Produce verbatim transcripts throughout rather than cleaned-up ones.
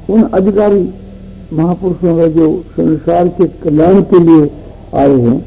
उन अधिकारी महापुरुषों में जो संसार के कल्याण के लिए आए हैं,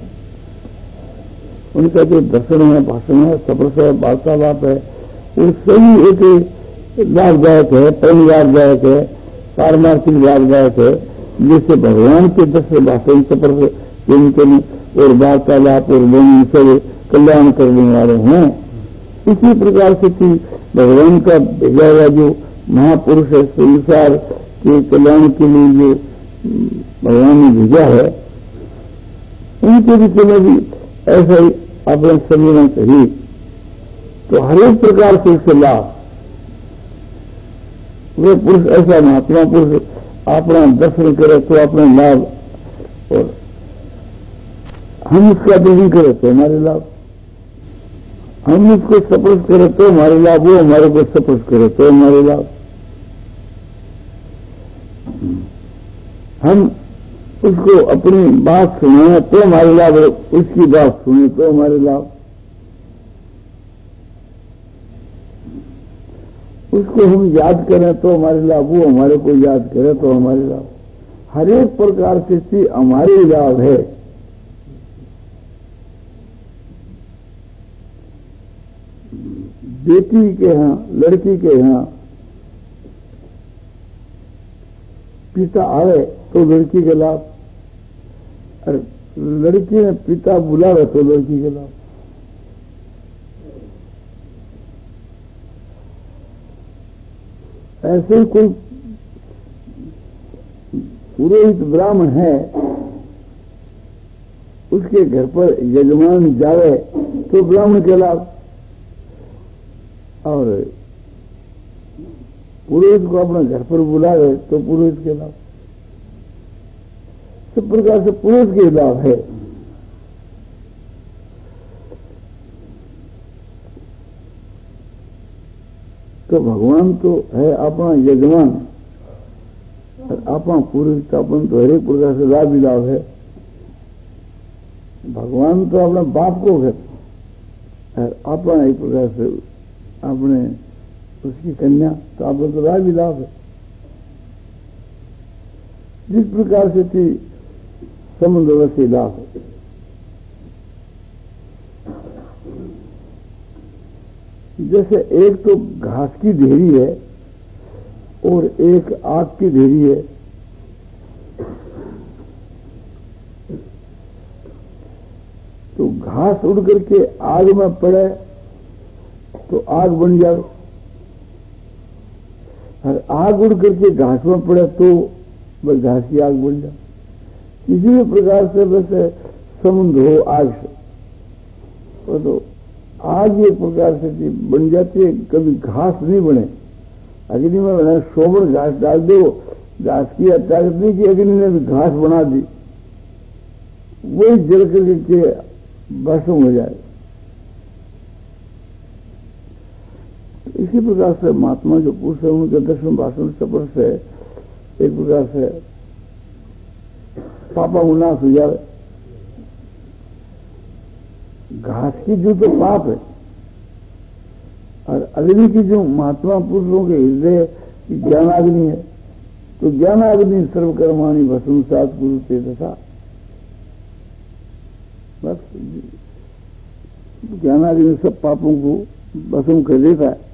उनका जो दर्शन है, भाषण है, सप्रस है, वार्तालाप है, वो सही एक लाभदायक है, परम लाभदायक है, पारमार्थिक लाभदायक है। जैसे भगवान के दर्शन, भाषण, सप्रस, चिंतन और वार्तालाप और मन सब कल्याण करने वाले हैं, इसी प्रकार से कि भगवान का भेजा हुआ जो महापुरुष है, संसार के कल्याण के लिए जो भगवान ने भेजा है, उनके विषय में भी ऐसा ही अपना समझना चाहिए। तो हर एक प्रकार से उससे लाभ, वे पुरुष ऐसा महात्मा पुरुष अपना दर्शन करे तो अपना लाभ, और हम उसका दर्शन करें तो हमारे लाभ, हम उसको सपोर्ट करें तो हमारे लाभ, वो हमारे को सपोर्ट करे तो हमारे लाभ, हम उसको अपनी बात सुनाए तो हमारे लाभ, उसकी बात सुने तो हमारे लाभ, उसको हम याद करें तो हमारे लाभ, वो हमारे को याद करे तो हमारे लाभ। हर एक प्रकार से चीज हमारे लाभ है। बेटी के यहाँ, लड़की के यहाँ पिता आवे तो लड़की के लाभ, और लड़की ने पिता बुलावे तो लड़की के लाभ। ऐसे ही कोई पुरोहित ब्राह्मण है, उसके घर पर यजमान जावे तो ब्राह्मण के लाभ, और पुरोहित को अपना घर पर बुलावे तो पुरोहित के लाभ। सब प्रकार से पुरोहित के लाभ है। तो भगवान तो है अपना यजमान, और अपना पुरोहित अपन तो हर एक प्रकार से लाभ ही लाभ है। भगवान तो अपना बाप को है, और अपना एक प्रकार से अपने उसकी कन्या, तो आप तो लाभ ही लाभ है। जिस प्रकार से थी समुद्र से लाभ है। जैसे एक तो घास की ढेरी है और एक आग की ढेरी है। तो घास उड़ करके आग में पड़े तो आग बन जाए, और आग उड़ करके घास में पड़े तो बस घास की आग बन जाए। किसी भी प्रकार से वैसे समुद्र हो आग से, तो आग एक प्रकार से बन जाती है, कभी घास नहीं बने। अग्नि में बना सोबड़ घास डाल दो, घास की ताकत नहीं कि अग्नि ने भी घास बना दी, वही जल करके भस्म हो जाए। इसी प्रकार से महात्मा जो पुरुष है उनके दर्शन भाषण सपर से एक प्रकार से पापा को नाश हो जाए। घास की जो तो पाप है, और अग्नि की जो महात्मा पुरुषों के हृदय की ज्ञानाग्नि है, तो ज्ञानाग्नि सर्वकर्माणि भस्म सात गुरु ते दशा। बस ज्ञानाग्नि सब पापों को भस्म कर देता है।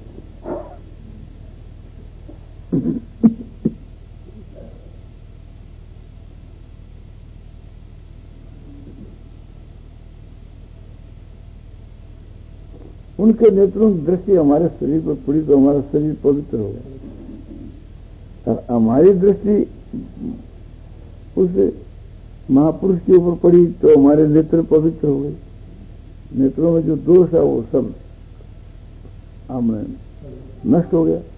उनके नेत्रों की दृष्टि हमारे शरीर पर पड़ी तो हमारा शरीर पवित्र हो गया, और हमारी दृष्टि उस महापुरुष के ऊपर पड़ी तो हमारे नेत्र पवित्र हो गए। नेत्रों में जो दोष है वो सब हमें नष्ट हो गया।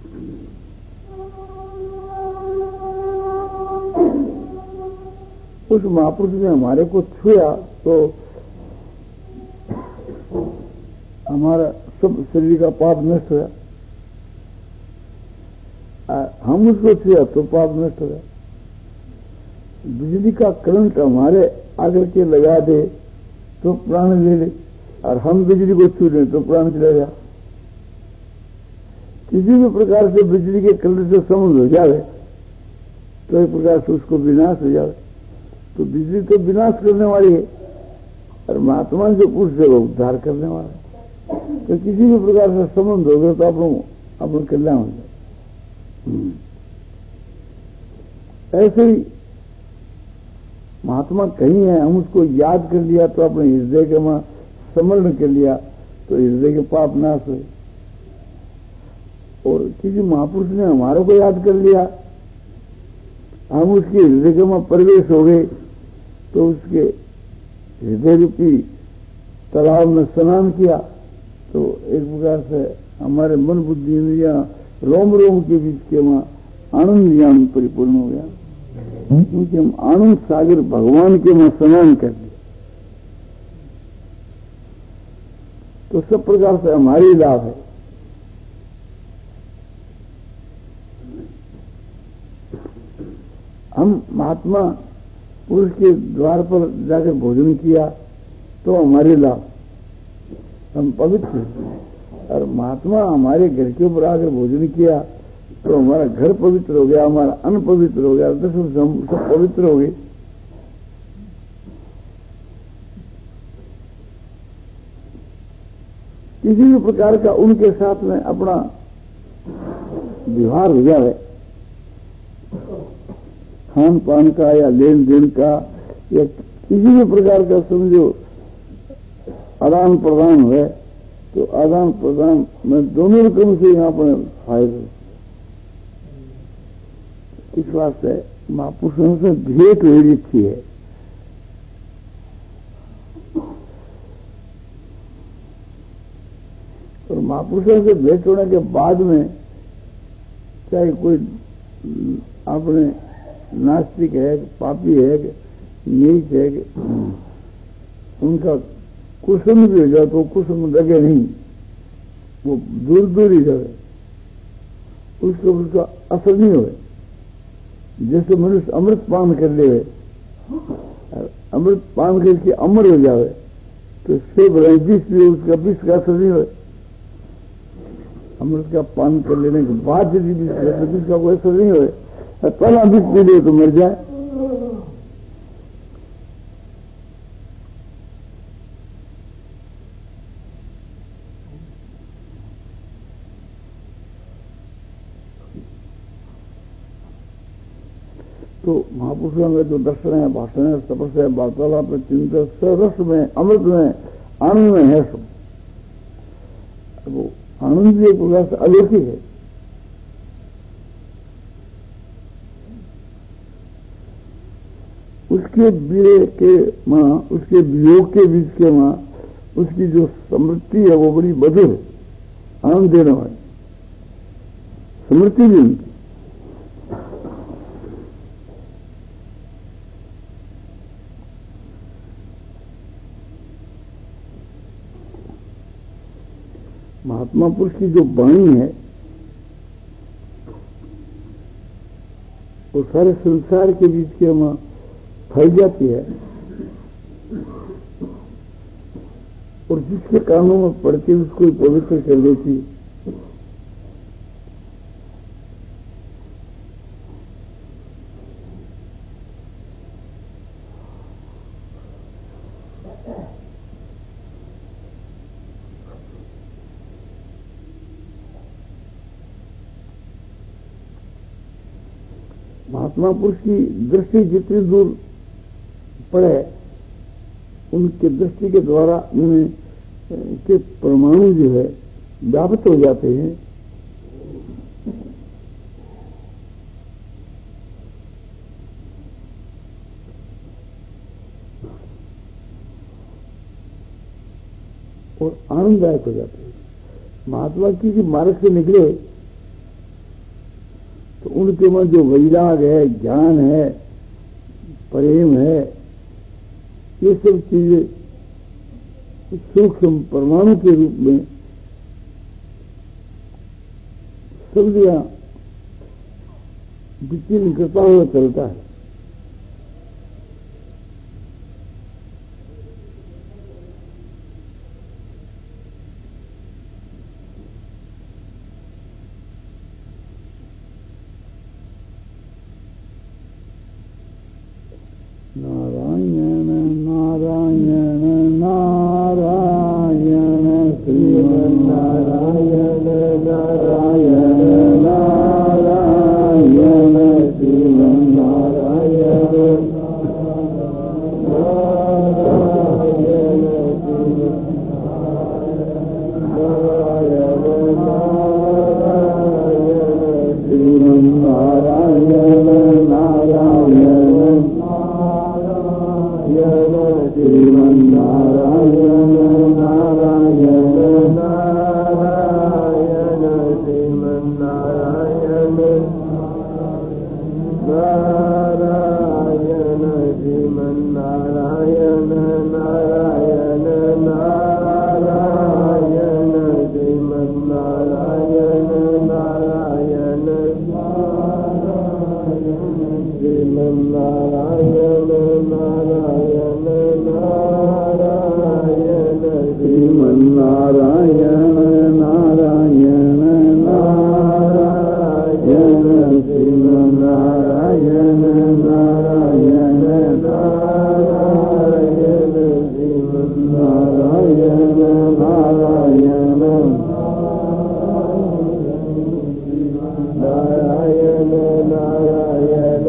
उस महापुरुष ने हमारे को छुआ तो हमारा सब शरीर का पाप नष्ट हुआ। हम उसको छुआ तो पाप नष्ट हो गया। बिजली का करंट हमारे आकर के लगा दे तो प्राण ले ले, और हम बिजली को छू लें तो प्राण चला गया। किसी भी प्रकार से बिजली के करंट से संबंध हो जाए तो एक प्रकार से उसको विनाश हो जाए। तो बिजली तो विनाश करने वाली है और महात्मा जो पुरुष है वो उद्धार करने वाला है। तो किसी भी प्रकार से संबंध हो गया तो अपन अपन कल्याण हो जाए। ऐसे ही महात्मा कहीं है, हम उसको याद कर लिया तो अपने हृदय के वहां स्मरण कर लिया तो हृदय के पाप नाश हुए। और किसी महापुरुष ने हमारे को याद कर लिया, हम उसके हृदय के वहां प्रवेश हो गए तो उसके हृदय रूपी तालाब में स्नान किया तो एक प्रकार से हमारे मन बुद्धि या रोम रोम के बीच के वहां आनंद ज्ञान परिपूर्ण हो गया, क्योंकि हम आनंद सागर भगवान के वहां स्नान कर दिए। तो सब प्रकार से हमारी लाभ है। हम महात्मा पुरुष के द्वार पर जाकर भोजन किया तो हमारे लाभ, हम पवित्र। और महात्मा हमारे घर के ऊपर आकर भोजन किया तो हमारा घर पवित्र हो गया, हमारा अन्न पवित्र हो गया, तो सब सब पवित्र हो गए। किसी भी प्रकार का उनके साथ में अपना व्यवहार हो जाए, खान पान का या लेन देन का या किसी भी प्रकार का समझो आदान प्रदान हुए तो आदान प्रदान में दोनों रकम से यहाँ पर फायदा। इस वास्ते महापुरुषों से भेंट हुई अच्छी है। और महापुरुषों से भेंट होने के बाद में चाहे कोई अपने नास्तिक है, पापी है, नीच है, उनका कुसुम भी हो जाए तो कुसुम लगे नहीं, वो दूर दूर ही रहे, उसको उसका असर नहीं हुए। जैसे मनुष्य अमृत पान कर ले, अमृत पान करके अमर हो जाए तो सेब रहे विष भी उसका विष का असर नहीं हुए। अमृत का पान कर लेने के बाद यदि विष का कोई असर नहीं हुए, पहला विष पी ले तो मर जाए। तो महापुरुषों का जो दर्शन है, भाषण है, तपस्या है, वार्तालाप है, चिंतन सरस में, अमृत में, आनंद में है सब। वो आनंद भी एक प्रकार से अलौकिक है। उसके बीड़े के मां, उसके वियोग के बीच के मां, उसकी जो समृद्धि है वो बड़ी मधुर है, आनंद देने वाली समृद्धि भी उनकी। महात्मा पुरुष की जो वाणी है वो सारे संसार के बीच के वहां फैल जाती है और जिसके कानों में पड़ती उसको पवित्र कर देती। महात्मा पुरुष की दृष्टि जितनी दूर पड़े, उनके दृष्टि के द्वारा उन्हें के परमाणु जो है व्याप्त हो जाते हैं। और आनंददायक हो जाते हैं। महात्मा की जो मार्ग से निकले तो उनके में जो वैराग है, ज्ञान है, प्रेम है, ये सब चीजें सूक्ष्म परमाणु के रूप में सब जगह विकीर्ण करता हुआ चलता है। श्रीमन्नारायण नारायण नारायण श्रीमन्नारायण नारायण श्रीमन्नारायण नारायण नारायण श्रीमन्नारायण नारायण श्रीमन्नारायण नारायण नारायण श्रीमन्नारायण नारायण नारायण श्रीमन्नारायण नारायण नारायण श्रीमन्नारायण नारायण नारायण नारायण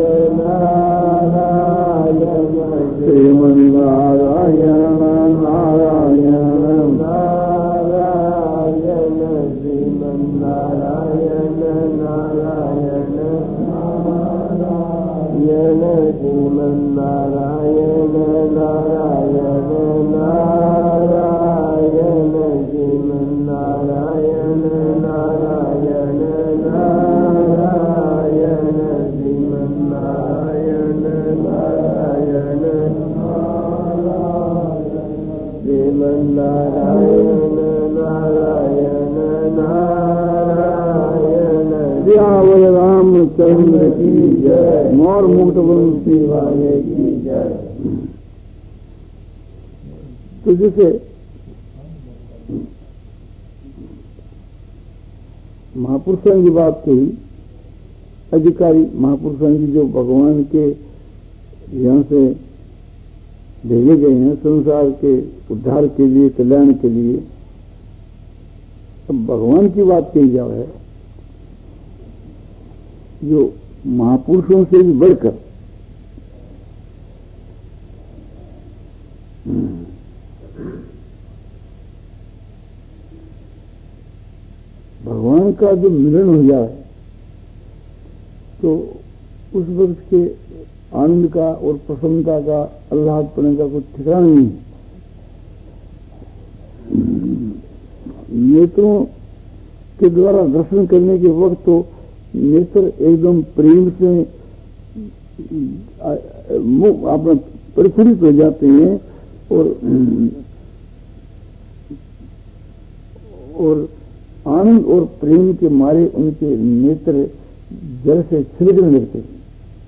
नारायण श्रीमन्नारायण नारायण नारायण श्रीमन्नारायण नारायण नारायण श्रीमन्नारायण नारायण नारायण श्रीमन्नारायण नारायण नारायण श्रीमन्नारायण नारायण श्रीमन्नारायण नारायण नारायण श्यामल रामचंद्र की जय। मोर मुकुट वंशी वाले की जय। तो जैसे महापुरुषों की बात कही, अधिकारी महापुरुषों की जो भगवान के यहाँ से भेजे गए हैं संसार के उद्धार के लिए, कल्याण के लिए। अब भगवान की बात कही जाए जो महापुरुषों से भी बढ़कर भगवान का जो मिलन हो जाए तो उस वक्त के आनंद का और प्रसन्नता का, आह्लादपने का कुछ ठिकाना नहीं है। नेत्रों के द्वारा दर्शन करने के वक्त तो नेत्र एकदम प्रेम से अपना प्रफुल्लित हो जाते हैं और और आनंद और प्रेम के मारे उनके नेत्र जल से छिलकने लगते हैं।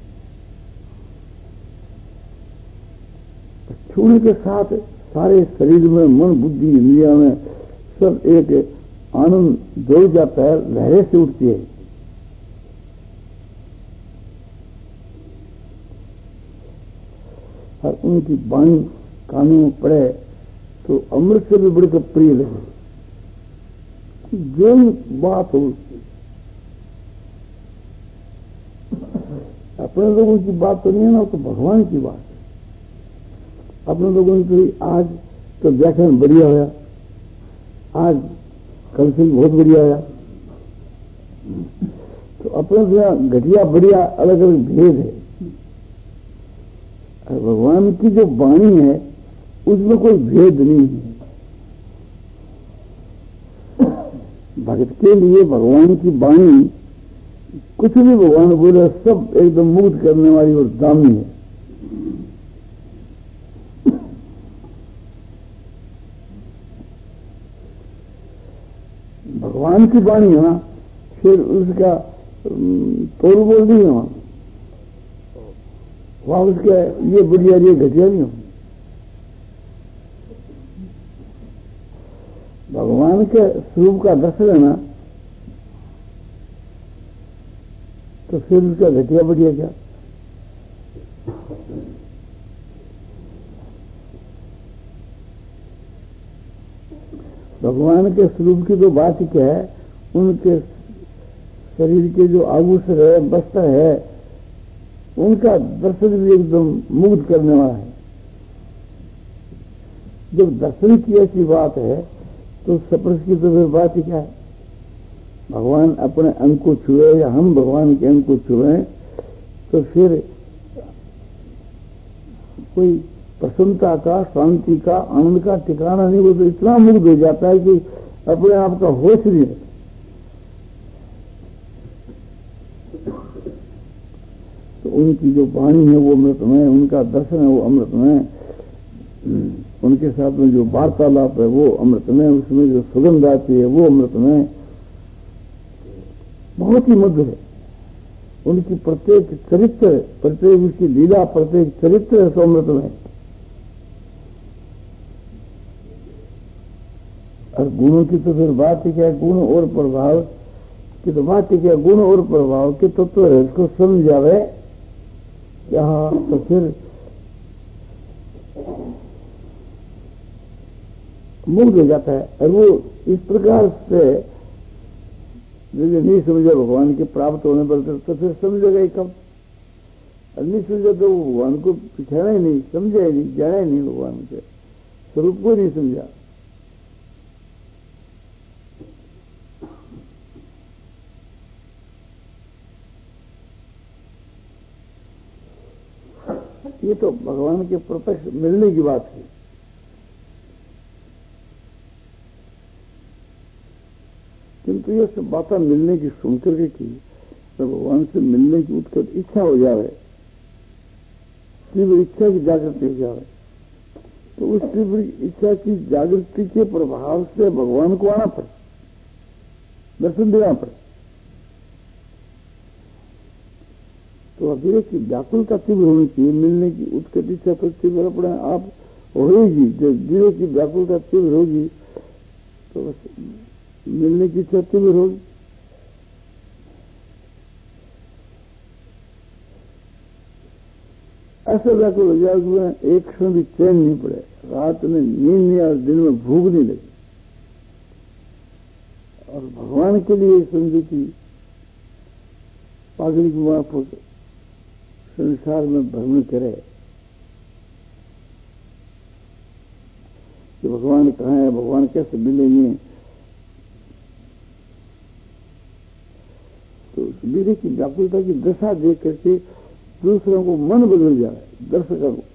छूने के साथ सारे शरीर में, मन, बुद्धि, इंद्रिया में सब एक आनंद दौड़ जाता है, लहरें से उठती है। और उनकी वाणी कानों में पड़े तो अमृत से भी बढ़कर प्रिय लगे। जो बात हो अपने लोगों की बात तो नहीं है ना, तो भगवान की बात है। अपने लोगों ने कही आज तो व्याख्यान बढ़िया होया, आज कल से बहुत बढ़िया होया। तो अपने से घटिया बढ़िया अलग अलग भेद है। और भगवान की जो वाणी है उसमें कोई भेद नहीं है। भगत के लिए भगवान की वाणी कुछ भी भगवान बोले सब एकदम मुक्त करने वाली और दामी है। भगवान की वाणी है ना, फिर उसका तोड़ बोल नहीं है वहां, उसके ये बढ़िया ये घटिया नहीं हो। भगवान के स्वरूप का दर्शन है ना, तो फिर उसका घटिया बढ़िया क्या। भगवान के स्वरूप की तो बात क्या है, उनके शरीर के जो आभूषण है, वस्त्र है, उनका दर्शन भी एकदम मुग्ध करने वाला है। जब दर्शन की ऐसी बात है तो स्पर्श की तो फिर बात ही क्या है। भगवान अपने अंग को छुए या हम भगवान के अंग को छुए तो फिर कोई प्रसन्नता का, शांति का, आनंद का ठिकाना नहीं। वो तो इतना मुग्ध हो जाता है कि अपने आप का होश नहीं रहता। तो उनकी जो वाणी है वो अमृतमय, उनका दर्शन है वो अमृतमय, उनके साथ में जो वार्तालाप है वो अमृतमय, उसमें जो सुगंध आती है वो अमृतमय, बहुत ही मधुर है। उनकी प्रत्येक चरित्र, प्रत्येक उसकी लीला, प्रत्येक चरित्र है तो अमृतमय। और गुणों की तो फिर बात ही क्या, गुण और प्रभाव की तो बात ही क्या, गुण और प्रभाव के तत्व तो है, इसको समझ जावे यहाँ तो फिर मुग्ध हो जाता है। और वो इस प्रकार से यदि नहीं समझा भगवान के प्राप्त होने पर तो फिर समझेगा ही कब। और नहीं समझा तो भगवान को पिछाना ही नहीं, समझा ही नहीं, जाना ही नहीं, भगवान के स्वरूप को नहीं समझा। ये तो भगवान के प्रत्यक्ष मिलने की बात है। किंतु ये सब बातें मिलने की सुनकर के की, तो भगवान से मिलने की उत्कट इच्छा हो जाए, तीव्र इच्छा की जागृति हो जाए, तो उस तीव्र इच्छा की जागृति के प्रभाव से भगवान को आना पड़े, दर्शन देना पड़े। तो अविवेक की व्याकुलता तीव्र होनी चाहिए, मिलने की उत्कट इच्छा तो तीव्र अपने आप होगी। जब विवेक की व्याकुलता तीव्र होगी तो बस मिलने की इच्छा तीव्र होगी। ऐसा व्याकुल हो जाए कि एक क्षण भी चैन नहीं पड़े, रात में नींद नहीं और दिन में भूख नहीं लगी। और भगवान के लिए समझे कि पागल की वहां संसार में भ्रमण करे कि भगवान कहाँ है, भगवान कैसे मिलेंगे। तो विवेक की व्याकुलता की दशा देख करके दूसरों को मन बदल जाए दर्शकों को।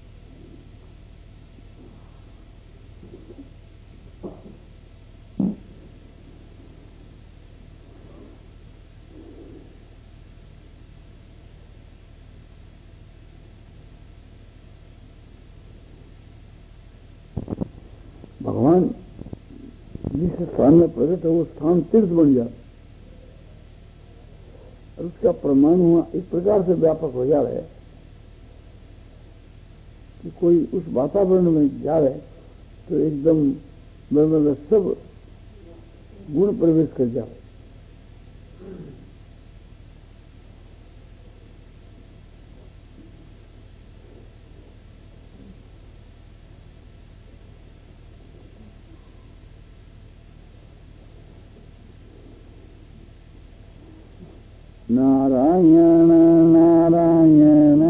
भगवान जिस स्थान में प्रकट है वो स्थान तीर्थ बन जाता, और उसका प्रमाण हुआ इस प्रकार से व्यापक हो जा रहा है कि कोई उस वातावरण में जा रहे तो एकदम मतलब सब गुण प्रवेश कर जाए। नारायण नारायण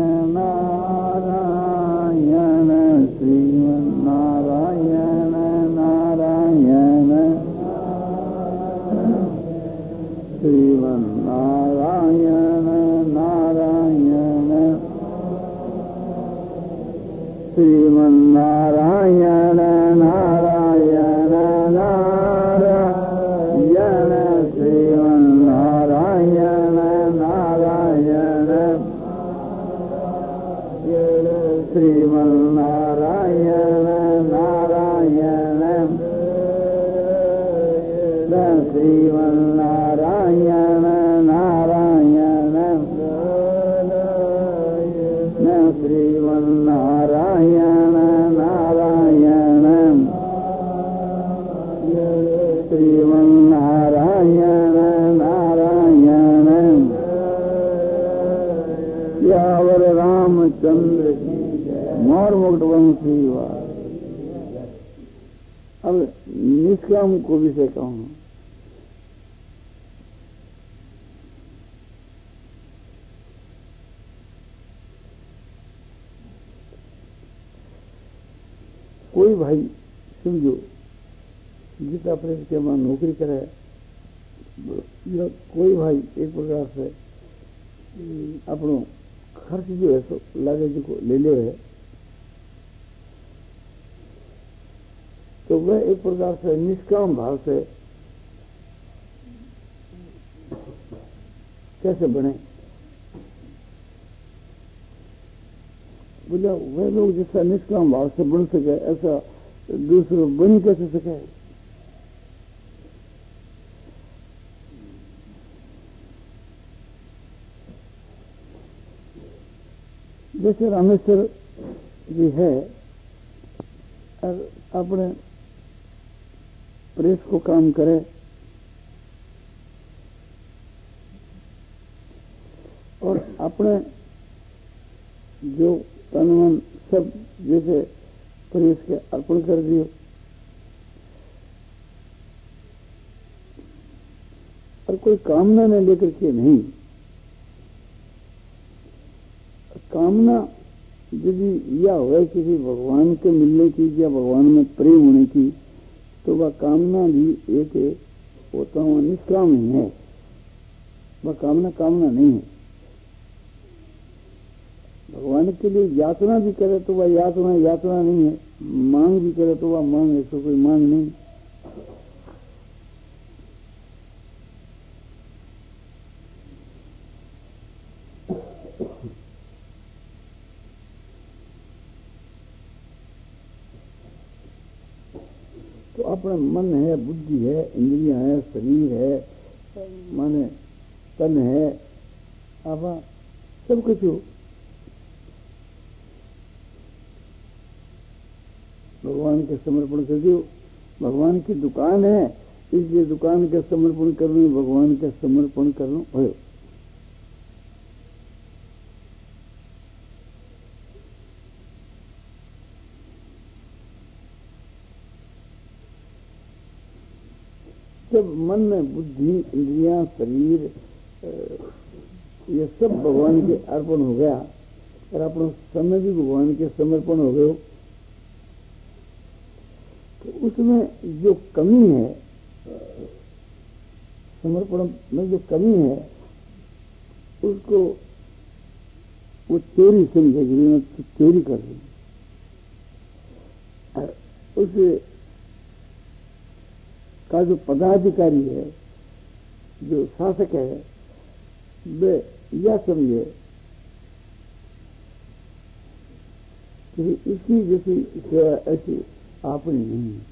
नारायण श्रीमन्नारायण नारायण श्रीमन्नारायण नारायण श्रीमन्नारायण नारायण नारायण श्रीमन्नारायण श्रीमन्नारायण नारायण श्रीमन्नारायण नारायण श्रीमन्नारायण नारायण श्रीमन्नारायण नारायण यावर रामचंद्र मोर मुक्त वंशी हुआ। अब निष्काम को भी से कहूं, कोई भाई समझो गीता प्रेस के वहां नौकरी करे, या कोई भाई एक प्रकार से अपनो खर्च जो है सो लगे जो ले ले है, तो वह एक प्रकार से निष्काम भाव से कैसे बने? बोला वह लोग जैसा निष्काम भाव से बन सके ऐसा दूसरे बन कैसे सके? जैसे रामेश्वर जी है और अपने प्रेस को काम करे और अपने जो तन मन सब जैसे प्रेस के अर्पण कर दियो, और कोई कामना न लेकर के नहीं। कामना यदि यह हो किसी भगवान के मिलने की या भगवान में प्रेम होने की, तो वह कामना भी एक होता हुआ निष्काम ही है। वह कामना कामना नहीं है। भगवान के लिए यातना भी करे तो वह यातना यातना नहीं है, मांग भी करे तो वह मांग है, तो कोई मांग नहीं। तो अपना मन है, बुद्धि है, इंद्रियां है, शरीर है, माने तन है, आप सब कुछ हो भगवान के समर्पण कर दियो। भगवान की दुकान है, इसलिए दुकान का समर्पण कर लो, भगवान का समर्पण कर लो भयो। जब मन में बुद्धि, इंद्रियां, शरीर ये सब भगवान के अर्पण हो गया और अपना समय भी भगवान के समर्पण हो गए, तो उसमें जो कमी है, समर्पण में जो कमी है, उसको वो चोरी समझेगी, मैं चोरी कर रही। उसे का जो पदाधिकारी है, जो शासक है, वे यह समझे कि इसकी जैसी सेवा ऐसी आपने नहीं है।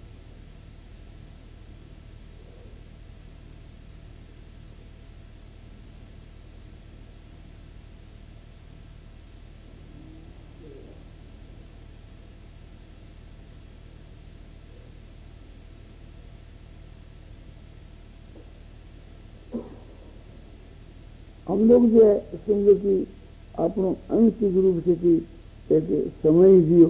हम लोग जो है समझो कि अपनो अंशिक रूप से कि एक समय दियो,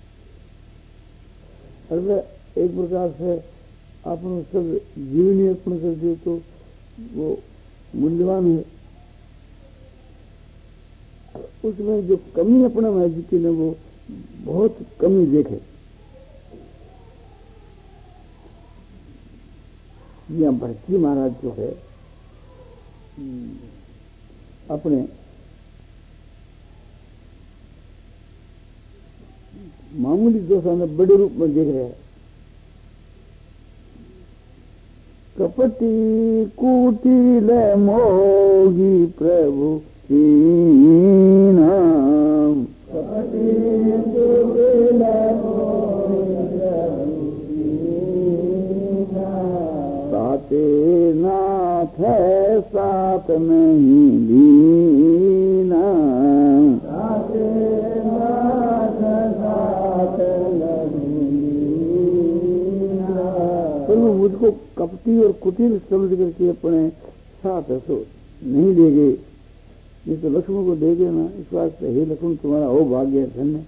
और वह एक प्रकार से अपनो सब जीवनी अर्पण कर दियो, तो वो मूल्यवान है। उसमें जो कमी अपना महसूस की ना, वो बहुत कमी देखे। यहाँ भरती महाराज जो है अपने मामूली दोषों में बड़े रूप में देख रहे हैं। कपटी कुटिल मोगी प्रभु की नाम, कपटी कुटिल मोगी प्रभु की नाम, साते नाथ है साथ नहीं दीना, साते नाथ साथ नहीं दीना। पर वो मुझको कपटी और कुटिल समझ करके अपने साथ हसो नहीं देगे, नहीं तो लक्ष्मण को देगे ना। इस वास्ते हे लक्ष्मण तुम्हारा हो भाग्य धन्य।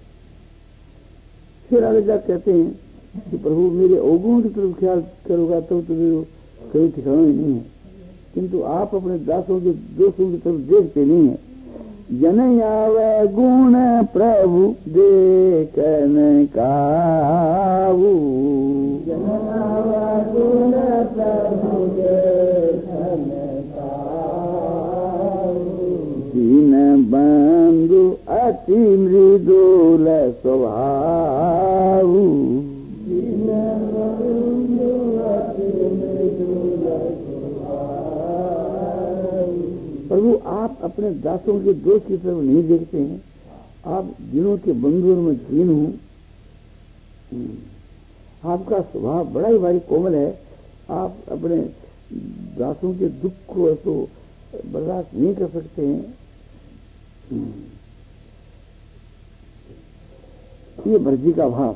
फिर आगे जा कहते हैं कि प्रभु मेरे अवगुणों की तरफ ख्याल करोगा तो तुम्हें कहीं ठिकाना ही नहीं है, किंतु आप अपने दासों के दोषों की तरफ देखते नहीं है। जन आवे गुण प्रभु देखन काऊ, जन आवे गुण प्रभु देखन काऊ, दीन बंधु अति मृदुल स्वभाव, दीन अपने दासों के दोष की तरफ नहीं देखते हैं। आप जिनों के बंधुओं में दीन हूं, आपका स्वभाव बड़ा ही भारी कोमल है। आप अपने दासों के दुख को तो बर्दाश्त नहीं कर सकते हैं। ये भर्जी का भाव।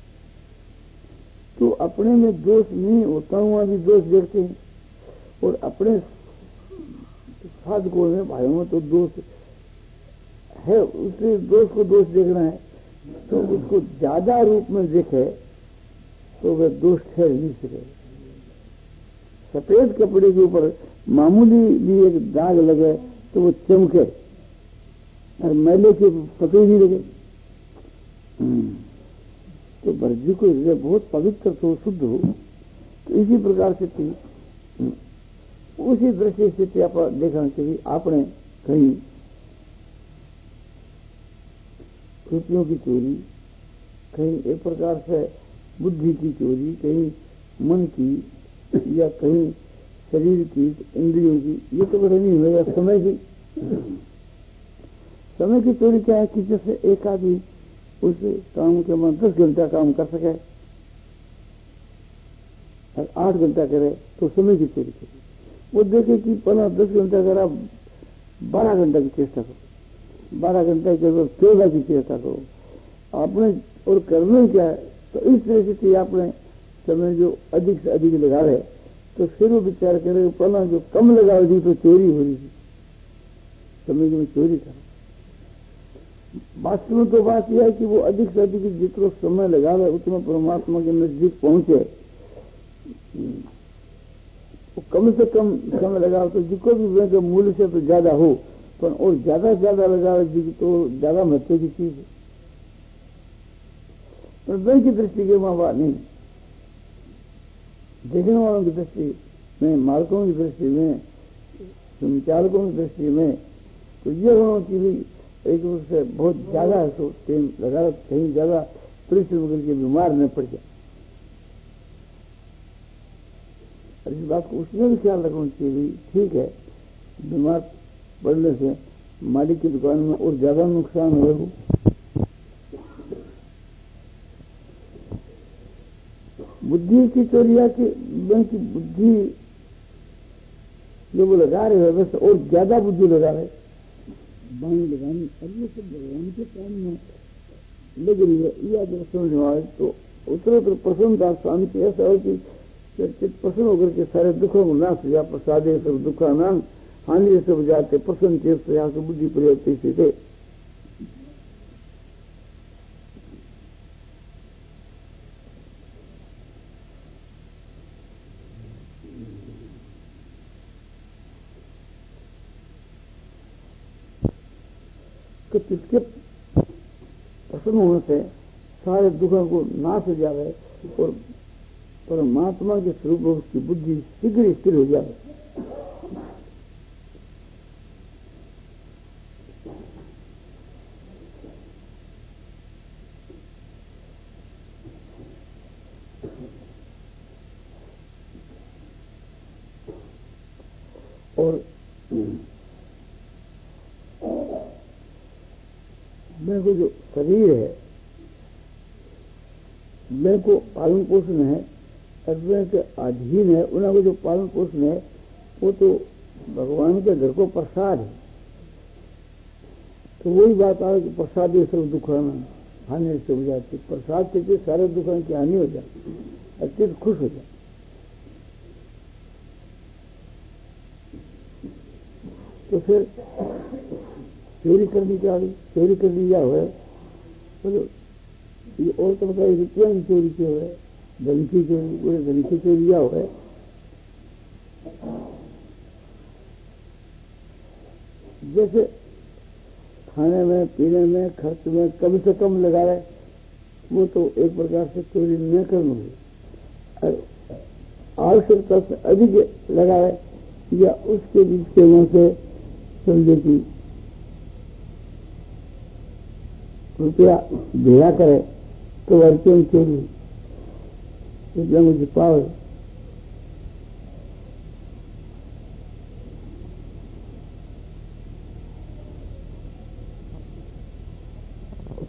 तो अपने में दोष नहीं होता हुआ भी दोष देखते हैं, और अपने साधकों में भाइयों में तो दोष है, उससे दोष को दोष देखना है तो उसको ज्यादा रूप में देखे तो वह दोष ठहर नहीं सके। सफेद कपड़े के ऊपर मामूली भी एक दाग लगे तो वो चमके, और मैले के पते ही लगे। तो भर्जी को हृदय बहुत पवित्र हो, शुद्ध हो। तो इसी प्रकार से थी, उसी दृष्टि से आप देखना चाहिए। आपने कहीं रुपयों की चोरी, कहीं एक प्रकार से बुद्धि की चोरी, कहीं मन की, या कहीं शरीर की, इंद्रियों की, ये तो बड़ा नहीं होगा। समय की समय की चोरी क्या है कि जैसे एक आदमी उस काम के बाद दस घंटा काम कर सके और आठ घंटा करे तो समय की चोरी करे। वो देखे कि पहला दस घंटा करा, बारह घंटा की चेष्टा करो, बारह घंटा की जरूरत चौदह की चेष्टा करो आपने। और करना क्या है, तो इस तरह से आपने समय जो अधिक से अधिक लगा रहे, तो फिर वो विचार करे पहला जो कम लगा रही तो चोरी हो रही थी, समय की मैं चोरी करा। वास्तव में तो बात यह है कि वो अधिक से अधिक जितना समय लगा रहे उतना परमात्मा के नजदीक पहुंचे। वो कम से कम समय लगा तो जिसको भी बैंक मूल्य से तो ज्यादा हो, पर और ज्यादा से ज्यादा लगा तो ज्यादा महत्व की चीज है। पर बैंक की दृष्टि के माँ बाप नहीं, देखने वालों की दृष्टि में, मालकों की दृष्टि में, संचालकों की दृष्टि में, तो ये होना कि भी एक रूप से बहुत ज्यादा है तो टाइम लगा, कहीं ज्यादा परिश्रम करके बीमार न पड़ जाए। इस बात को उसमें भी ख्याल रखना चाहिए। ठीक है, बीमार पड़ने से मालिक की दुकान में और ज्यादा नुकसान होगा। बुद्धि की चोरिया की बैंक की बुद्धि जो वो लगा रहे हैं वैसे और ज्यादा बुद्धि लगा रहे, बाई लगानी। अब ये सब भगवान के काम में लग रही है, यह अगर समझ आए तो उत्तरोत्तर प्रसन्नता शांति ऐसा हो कि प्रसन्न होकर के सारे दुखों को नाश हो जा। प्रसादे सब दुखा नाम हानि सब जाते, प्रसन्न तीर्थ यहाँ से बुद्धि प्रयोग थे। किसके प्रसन्न होने से सारे दुखों को नाश हो जाए और परमात्मा के स्वरूप उसकी बुद्धि शीघ्र स्थिर हो जाए। और मैं को जो शरीर है, मैं को पालन पोषण है, अज्ञान के अधीन है, उन्हें को जो पालन पोषण है वो तो भगवान के घर को प्रसाद है। तो वही बात आ कि प्रसाद ये सब दुखाना हानि से हो जाती, प्रसाद से सारे दुखान की हानि हो जाती, अत्यंत खुश हो जाती। तो फिर चोरी करनी चाहिए, चोरी कर लिया हुआ है बोलो ये और तो बताइए रुपया की चोरी क्यों है, धन की चोरी, पूरे धन की चोरी लिया हुआ है। जैसे खाने में पीने में खर्च में कम से कम लगाए वो तो एक प्रकार से चोरी न करना है, और आवश्यकता से अधिक लगाए या उसके बीच के वहां से समझे कि रुपया भेड़ा करे तो वर्चन चोरी, रुपया मुझे पावे।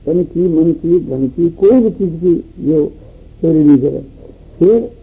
तन की, मन की, धन की, कोई भी चीज की जो चोरी नहीं करे। फिर